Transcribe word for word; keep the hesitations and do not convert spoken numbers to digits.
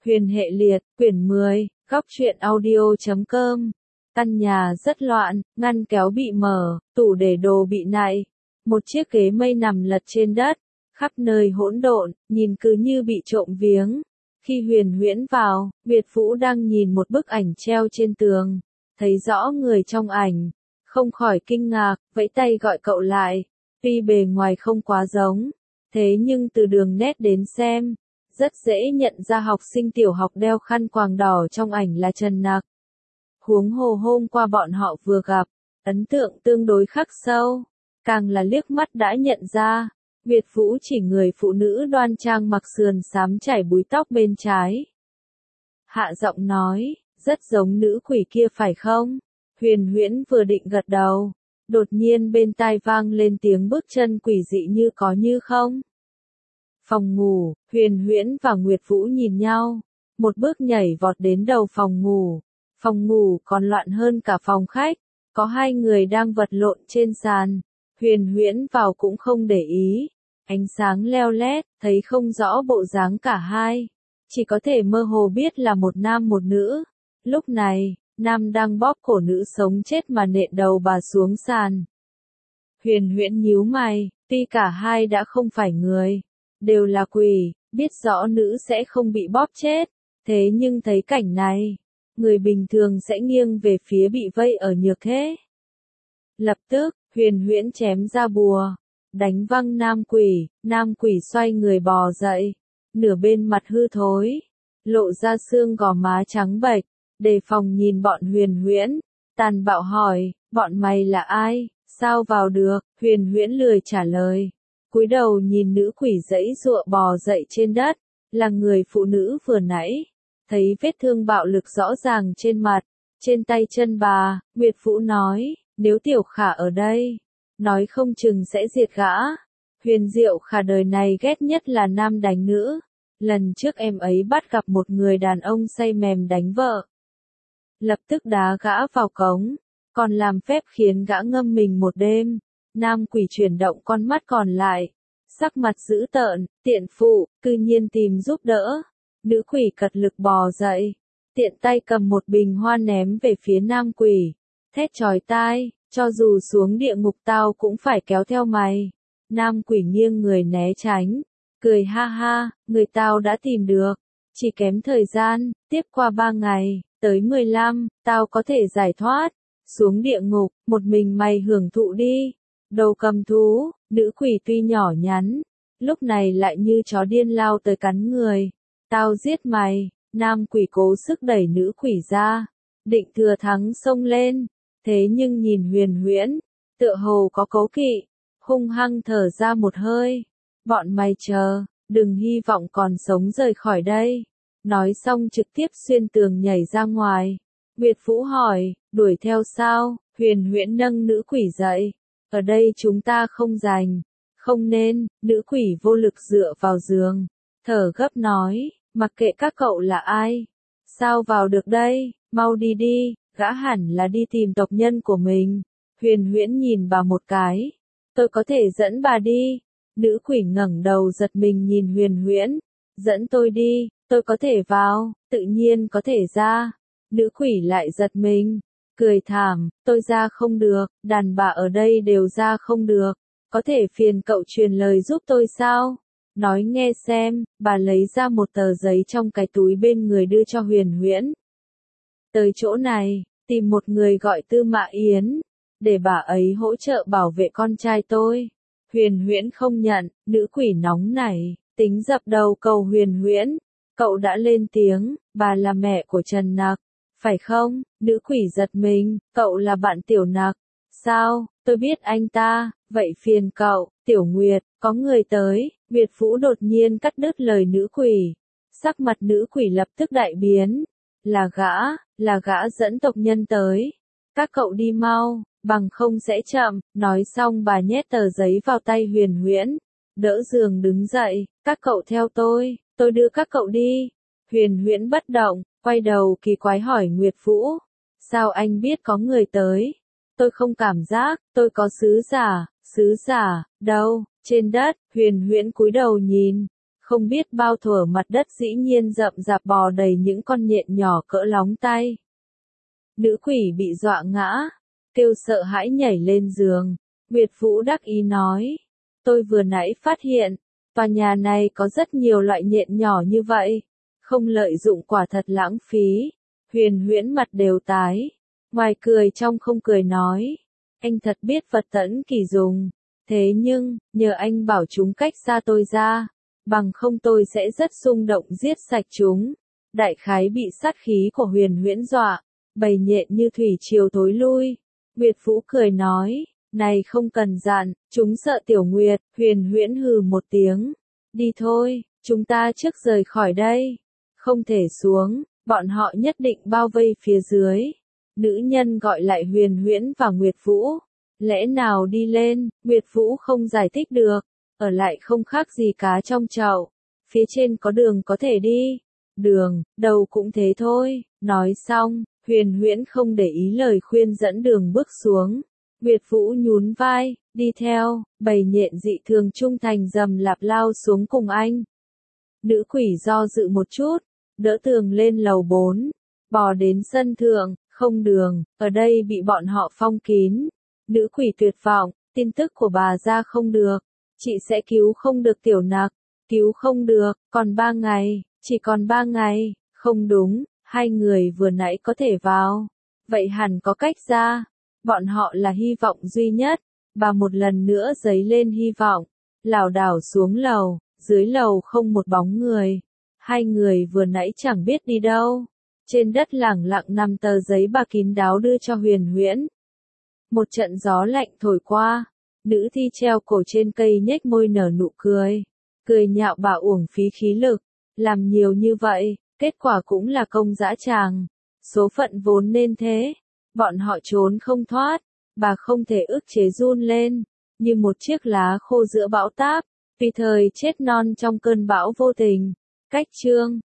Huyền hệ liệt, quyển mười, góc truyện audio chấm com. Căn nhà rất loạn, ngăn kéo bị mở, tủ để đồ bị nạy. Một chiếc ghế mây nằm lật trên đất, khắp nơi hỗn độn, nhìn cứ như bị trộm viếng. Khi Huyền Huyễn vào, Việt Vũ đang nhìn một bức ảnh treo trên tường, thấy rõ người trong ảnh, không khỏi kinh ngạc, vẫy tay gọi cậu lại. Tuy bề ngoài không quá giống, thế nhưng từ đường nét đến xem, rất dễ nhận ra học sinh tiểu học đeo khăn quàng đỏ trong ảnh là Trần Nặc. Huống hồ hôm qua bọn họ vừa gặp, ấn tượng tương đối khắc sâu, càng là liếc mắt đã nhận ra. Việt Vũ chỉ người phụ nữ đoan trang mặc sườn xám chải búi tóc bên trái. Hạ giọng nói, rất giống nữ quỷ kia phải không? Huyền Huyễn vừa định gật đầu, đột nhiên bên tai vang lên tiếng bước chân quỷ dị như có như không. Phòng ngủ, Huyền Huyễn và Nguyệt Vũ nhìn nhau, một bước nhảy vọt đến đầu phòng ngủ. Phòng ngủ còn loạn hơn cả phòng khách, có hai người đang vật lộn trên sàn. Huyền Huyễn vào cũng không để ý, ánh sáng leo lét, thấy không rõ bộ dáng cả hai, chỉ có thể mơ hồ biết là một nam một nữ. Lúc này, nam đang bóp cổ nữ sống chết mà nện đầu bà xuống sàn. Huyền Huyễn nhíu mày, tuy cả hai đã không phải người, đều là quỷ, biết rõ nữ sẽ không bị bóp chết, thế nhưng thấy cảnh này, người bình thường sẽ nghiêng về phía bị vây ở nhược thế. Lập tức, Huyền Huyễn chém ra bùa, đánh văng nam quỷ, nam quỷ xoay người bò dậy, nửa bên mặt hư thối, lộ ra xương gò má trắng bệch, đề phòng nhìn bọn Huyền Huyễn, tàn bạo hỏi, bọn mày là ai, sao vào được? Huyền Huyễn lười trả lời, cúi đầu nhìn nữ quỷ giãy giụa bò dậy trên đất, là người phụ nữ vừa nãy, thấy vết thương bạo lực rõ ràng trên mặt, trên tay chân bà. Nguyệt Vũ nói, nếu Tiểu Khả ở đây, nói không chừng sẽ diệt gã. Huyền Diệu Khả đời này ghét nhất là nam đánh nữ, lần trước em ấy bắt gặp một người đàn ông say mềm đánh vợ, lập tức đá gã vào cống, còn làm phép khiến gã ngâm mình một đêm. Nam quỷ chuyển động con mắt còn lại, sắc mặt dữ tợn, tiện phụ, cư nhiên tìm giúp đỡ. Nữ quỷ cật lực bò dậy, tiện tay cầm một bình hoa ném về phía nam quỷ, thét chói tai, cho dù xuống địa ngục tao cũng phải kéo theo mày. Nam quỷ nghiêng người né tránh, cười ha ha, người tao đã tìm được, chỉ kém thời gian, tiếp qua ba ngày, tới mười lăm, tao có thể giải thoát, xuống địa ngục, một mình mày hưởng thụ đi. Đầu cầm thú, nữ quỷ tuy nhỏ nhắn, lúc này lại như chó điên lao tới cắn người. Tao giết mày. Nam quỷ cố sức đẩy nữ quỷ ra, định thừa thắng xông lên, thế nhưng nhìn Huyền Huyễn, tựa hồ có cố kỵ, hung hăng thở ra một hơi. Bọn mày chờ, đừng hy vọng còn sống rời khỏi đây. Nói xong trực tiếp xuyên tường nhảy ra ngoài. Việt Vũ hỏi, đuổi theo sao? Huyền Huyễn nâng nữ quỷ dậy, ở đây chúng ta không rảnh, không nên. Nữ quỷ vô lực dựa vào giường, thở gấp nói, mặc kệ các cậu là ai, sao vào được đây, mau đi đi, gã hẳn là đi tìm tộc nhân của mình. Huyền Huyễn nhìn bà một cái, tôi có thể dẫn bà đi. Nữ quỷ ngẩng đầu giật mình nhìn Huyền Huyễn, dẫn tôi đi, tôi có thể vào, tự nhiên có thể ra. Nữ quỷ lại giật mình, cười thảm, tôi ra không được, đàn bà ở đây đều ra không được, có thể phiền cậu truyền lời giúp tôi sao? Nói nghe xem. Bà lấy ra một tờ giấy trong cái túi bên người đưa cho Huyền Huyễn. Tới chỗ này, tìm một người gọi Tư Mã Yến, để bà ấy hỗ trợ bảo vệ con trai tôi. Huyền Huyễn không nhận, nữ quỷ nóng nảy, tính dập đầu cầu Huyền Huyễn. Cậu đã lên tiếng, bà là mẹ của Trần Nặc, phải không? Nữ quỷ giật mình, cậu là bạn Tiểu Nặc. Sao, tôi biết anh ta, vậy phiền cậu, Tiểu Nguyệt, có người tới. Việt Vũ đột nhiên cắt đứt lời nữ quỷ, sắc mặt nữ quỷ lập tức đại biến, là gã, là gã dẫn tộc nhân tới, các cậu đi mau, bằng không sẽ chậm. Nói xong bà nhét tờ giấy vào tay Huyền Huyễn, đỡ giường đứng dậy, các cậu theo tôi, tôi đưa các cậu đi. Huyền Huyễn bất động, quay đầu kỳ quái hỏi Nguyệt Vũ, sao anh biết có người tới? Tôi không cảm giác, tôi có sứ giả. Sứ giả, đâu? Trên đất. Huyền Huyễn cúi đầu nhìn, không biết bao thuở mặt đất dĩ nhiên rậm rạp bò đầy những con nhện nhỏ cỡ lóng tay. Nữ quỷ bị dọa ngã, kêu sợ hãi nhảy lên giường. Nguyệt Vũ đắc ý nói, tôi vừa nãy phát hiện, tòa nhà này có rất nhiều loại nhện nhỏ như vậy, không lợi dụng quả thật lãng phí. Huyền Huyễn mặt đều tái, ngoài cười trong không cười nói, anh thật biết vật tẫn kỳ dùng, thế nhưng, nhờ anh bảo chúng cách xa tôi ra, bằng không tôi sẽ rất xung động giết sạch chúng. Đại khái bị sát khí của Huyền Huyễn dọa, bầy nhện như thủy triều thối lui. Nguyệt Vũ cười nói, này không cần dặn, chúng sợ Tiểu Nguyệt. Huyền Huyễn hừ một tiếng, đi thôi, chúng ta trước rời khỏi đây. Không thể xuống, bọn họ nhất định bao vây phía dưới. Nữ nhân gọi lại Huyền Huyễn và Nguyệt Vũ. Lẽ nào đi lên? Nguyệt Vũ không giải thích được, ở lại không khác gì cá trong chậu. Phía trên có đường có thể đi. Đường, đâu cũng thế thôi. Nói xong, Huyền Huyễn không để ý lời khuyên dẫn đường bước xuống. Nguyệt Vũ nhún vai, đi theo, bầy nhện dị thường trung thành rầm lạp lao xuống cùng anh. Nữ quỷ do dự một chút, đỡ tường lên lầu bốn, bò đến sân thượng, không đường, ở đây bị bọn họ phong kín. Nữ quỷ tuyệt vọng, tin tức của bà ra không được, chị sẽ cứu không được Tiểu Nặc, cứu không được, còn ba ngày, chỉ còn ba ngày, không đúng, hai người vừa nãy có thể vào, vậy hẳn có cách ra, bọn họ là hy vọng duy nhất. Bà một lần nữa dấy lên hy vọng, lảo đảo xuống lầu, dưới lầu không một bóng người, hai người vừa nãy chẳng biết đi đâu. Trên đất lẳng lặng nằm tờ giấy bà kín đáo đưa cho Huyền Huyễn. Một trận gió lạnh thổi qua, nữ thi treo cổ trên cây nhếch môi nở nụ cười, cười nhạo bà uổng phí khí lực, làm nhiều như vậy, kết quả cũng là công dã tràng, số phận vốn nên thế, bọn họ trốn không thoát, bà không thể ức chế run lên, như một chiếc lá khô giữa bão táp, tùy thời chết non trong cơn bão vô tình. Cách chương